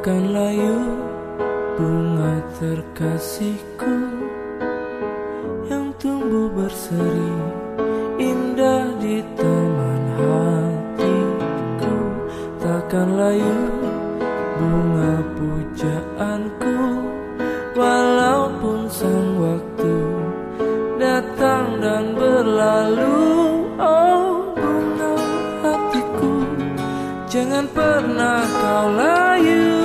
Takkan layu bunga terkasihku yang tumbuh berseri indah di taman hatiku. Takkan layu bunga pujaanku walaupun sang waktu datang dan berlalu. Oh bunga hatiku, jangan pernah kau layu.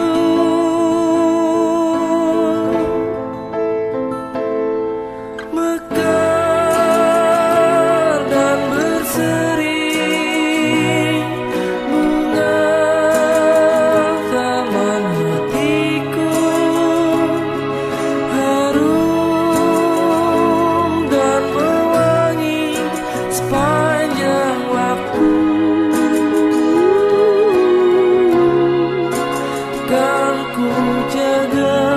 Mekar dan berseri bunga taman hatiku, harum dan mewangi sepanjang waktu. Kan ku jaga